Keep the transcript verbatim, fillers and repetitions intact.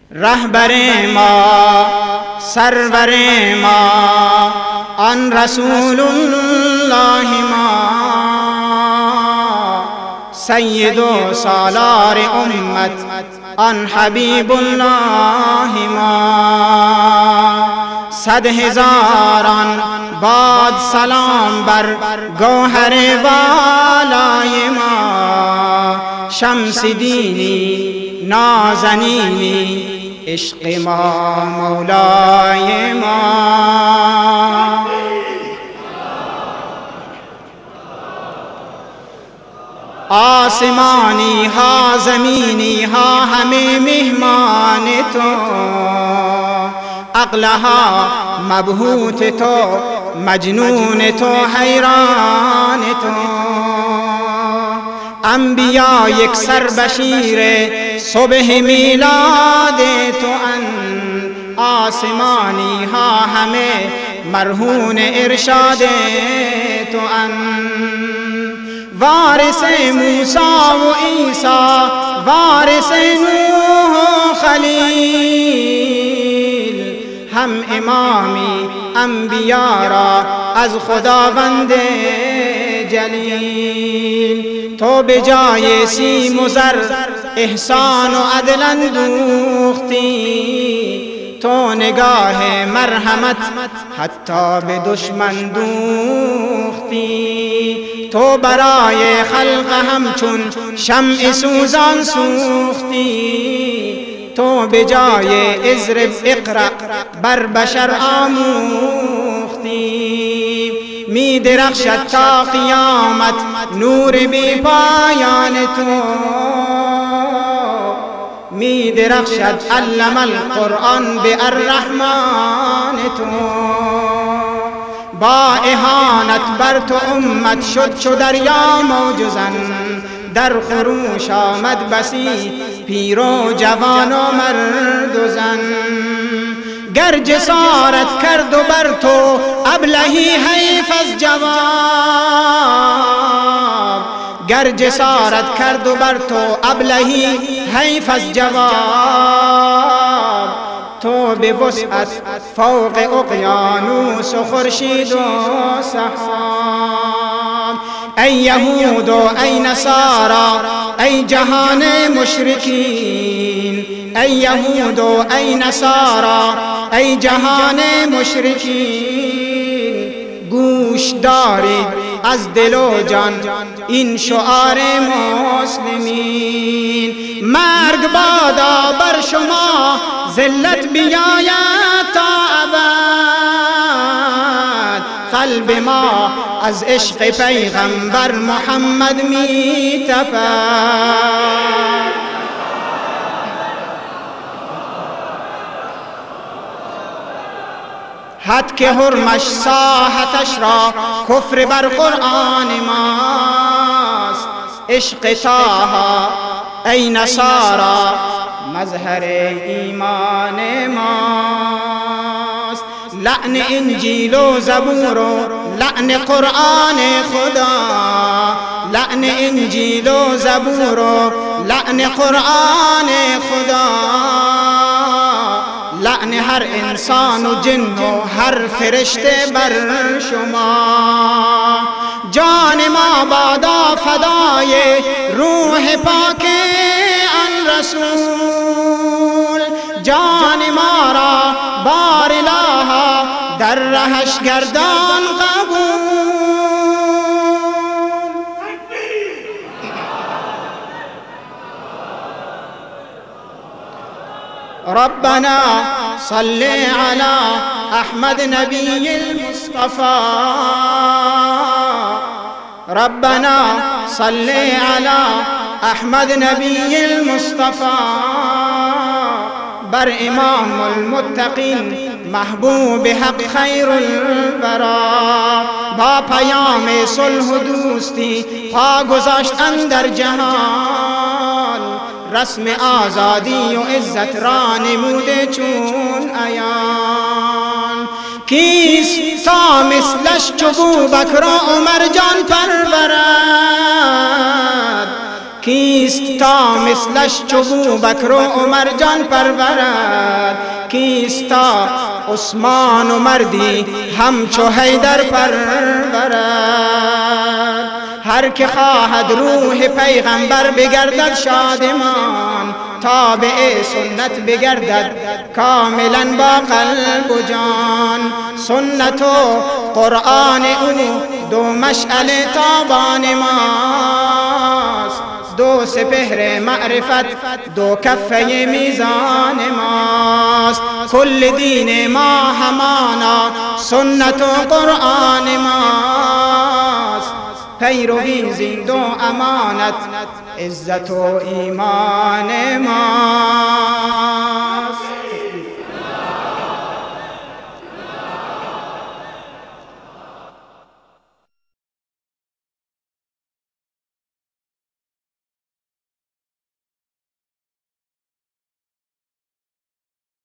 رهبر ما سرور ما آن رسول الله ما سید و سالار امت آن حبیب الله ما صد هزاران باد سلام بر گوهر والای ما شمس دینی نازنینی عشق ما مولای ما آسمانی ها زمینی ها همه مهمان تو عقلها مبهوت تو مجنون تو حیران تو انبیا یک سر بشیر صبح میلاد تو ان آسمانی ها همه مرهون ارشاد تو ان وارث موسی و عیسی وارث نوح و خلیل هم امامی انبیا را از خداوند جلیل تو به جای سیم و زر احسان و عدل اندوختی تو نگاه مرحمت حتی به دشمن دوختی تو برای خلق همچون شمع سوزان سوختی تو به جای اضرب اقرأ بر بشر آموختی می درخشد تا قیامت نور بی پایان تو می درخشد علم القرآن به الرحمن تو با اهانت بر تو امت شد چو دریا موج زن در خروش آمد بسی پیر و جوان و مرد و زن گر جسارت کرد و بر تو ابلهی حیف از جواب گر جسارت کرد و بر تو ابلهی حیف از جواب تو به وسعت فوق اقیانوس و خورشید و سحاب ای یهود و ای نصارا ای جهان مشرکین ای یهود و ای نصارا ای جهان مشرکین گوش دارید از دل و جان این شعار مسلمین مرگ بادا بر شما ذلت بیاید تا ابد قلب ما از عشق پیغمبر محمد می تپد حد که حرمش ساحتش را کفر بر قرآن ماست عشق طه ای نصارا مظهر ایمان ماست لعن انجیل و زبور و لعن قرآن خدا لعن انجیل و زبور و لعن قرآن خدا لعن هر انسان و جن و هر فرشته بر شما جان ما بادا فدای روح پاک آن رسول جان ما را بار الها در رهش گردان قبول ربنا صل على احمد نبی المصطفى ربنا صل على احمد نبی المصطفى بر امام المتقین محبوب حق خیر الورا با پیام صلح و دوستی پا گذاشت اندر جهان رسم آزادی و عزت را نموده چون عیان کیست تا مثلش چو بوبکر و عمر جان پرورد کیست تا مثلش چو بوبکر و عمر جان پرورد؟ کیست تا عثمان و مردی همچو حیدر پرورد؟ هر که خواهد روح پیغمبر بگردد شادمان، تابع سنت بگردد کاملا با قلب و جان. سنت و قرآن او دو مشعل تابان ماست، دو سپهر معرفت دو کفه میزان ماست. کل دین ما همانا سنت و قرآن ماست، پیروی زین دو امانت عزت و ایمان ما.